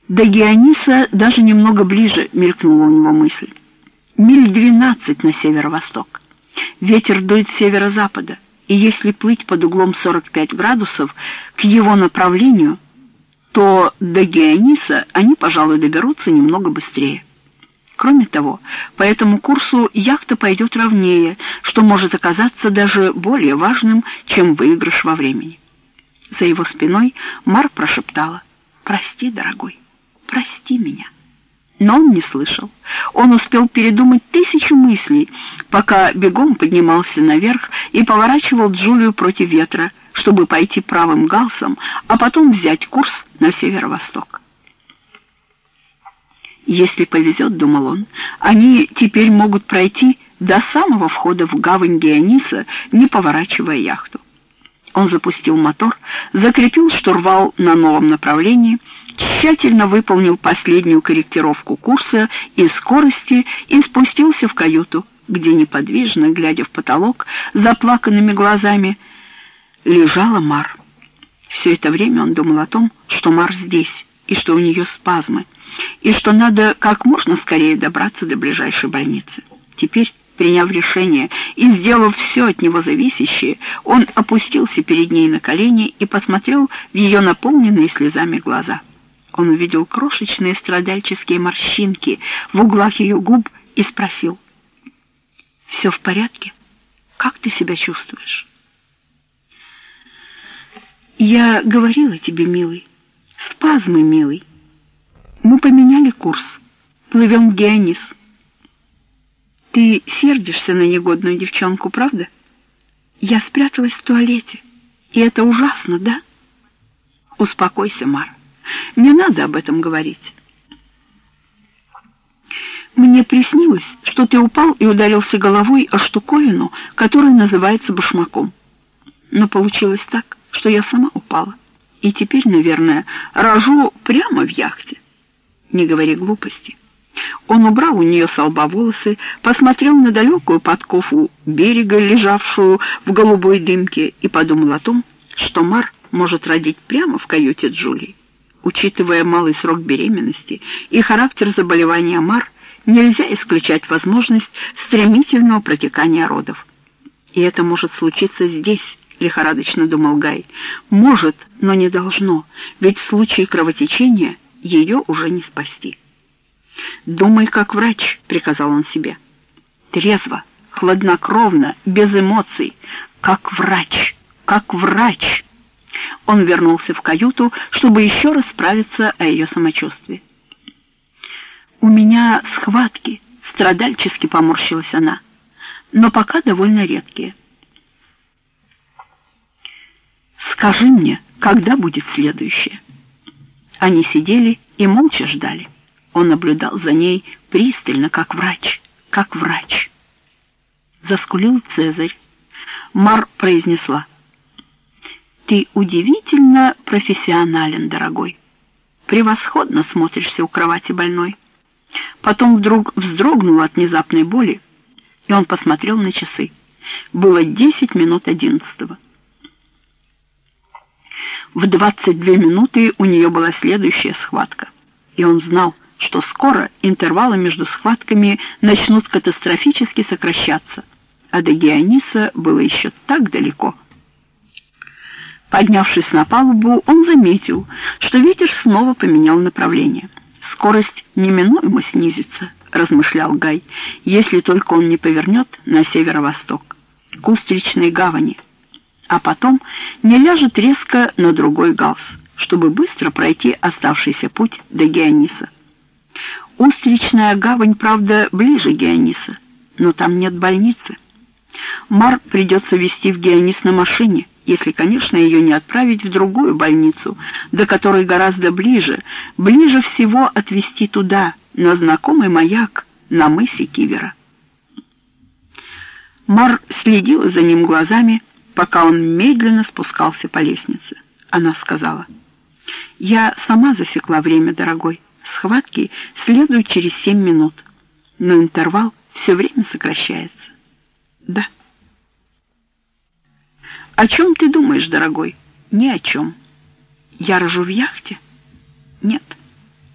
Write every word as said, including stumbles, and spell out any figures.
До Геониса даже немного ближе, мелькнула у него мысль. Миль двенадцать на северо-восток. Ветер дует с северо-запада, и если плыть под углом сорок пять градусов к его направлению, то до Геониса они, пожалуй, доберутся немного быстрее. Кроме того, по этому курсу яхта пойдет ровнее, что может оказаться даже более важным, чем выигрыш во времени. За его спиной Мар прошептала: «Прости, дорогой, прости меня». Но он не слышал. Он успел передумать тысячу мыслей, пока бегом поднимался наверх и поворачивал Джулию против ветра, чтобы пойти правым галсом, а потом взять курс на северо-восток. Если повезет, думал он, они теперь могут пройти до самого входа в гавань Геониса, не поворачивая яхту. Он запустил мотор, закрепил штурвал на новом направлении, тщательно выполнил последнюю корректировку курса и скорости и спустился в каюту, где неподвижно, глядя в потолок, заплаканными глазами, лежала Мар. Все это время он думал о том, что Мар здесь, и что у нее спазмы, и что надо как можно скорее добраться до ближайшей больницы. Теперь, приняв решение и сделав все от него зависящее, он опустился перед ней на колени и посмотрел в ее наполненные слезами глаза. Он увидел крошечные страдальческие морщинки в углах ее губ и спросил: «Все в порядке? Как ты себя чувствуешь?» «Я говорила тебе, милый, спазмы, милый. Мы поменяли курс, плывем в Геонис. Ты сердишься на негодную девчонку, правда? Я спряталась в туалете, и это ужасно, да? Успокойся, Мар, не надо об этом говорить. Мне приснилось, что ты упал и ударился головой о штуковину, которая называется башмаком. Но получилось так, что я сама упала, и теперь, наверное, рожу прямо в яхте. Не говори глупости». Он убрал у нее со лба волосы, посмотрел на далекую подкову берега, лежавшую в голубой дымке, и подумал о том, что Мар может родить прямо в каюте Джулии. Учитывая малый срок беременности и характер заболевания Мар, нельзя исключать возможность стремительного протекания родов. И это может случиться здесь, лихорадочно думал Гай. Может, но не должно, ведь в случае кровотечения ее уже не спасти. «Думай, как врач», — приказал он себе. «Трезво, хладнокровно, без эмоций, как врач, как врач». Он вернулся в каюту, чтобы еще раз справиться о ее самочувствии. «У меня схватки», — страдальчески поморщилась она, «но пока довольно редкие». «Скажи мне, когда будет следующее?» Они сидели и молча ждали. Он наблюдал за ней пристально, как врач, как врач. Заскулил Цезарь. Мар произнесла: «Ты удивительно профессионален, дорогой. Превосходно смотришься у кровати больной». Потом вдруг вздрогнул от внезапной боли, и он посмотрел на часы. Было десять минут одиннадцатого. В двадцать две минуты у нее была следующая схватка, и он знал, что скоро интервалы между схватками начнут катастрофически сокращаться, а до Геониса было еще так далеко. Поднявшись на палубу, он заметил, что ветер снова поменял направление. «Скорость неминуемо снизится», — размышлял Гай, «если только он не повернет на северо-восток, к Устричной гавани, а потом не ляжет резко на другой галс, чтобы быстро пройти оставшийся путь до Геониса. Устричная гавань, правда, ближе Геониса, но там нет больницы. Мар придется везти в Геонис на машине, если, конечно, ее не отправить в другую больницу, до которой гораздо ближе, ближе всего отвезти туда, на знакомый маяк, на мысе Кивера. Мар следила за ним глазами, пока он медленно спускался по лестнице. Она сказала: «Я сама засекла время, дорогой. Схватки следуют через семь минут, но интервал все время сокращается». «Да». «О чем ты думаешь, дорогой?» «Ни о чем. Я рожу в яхте».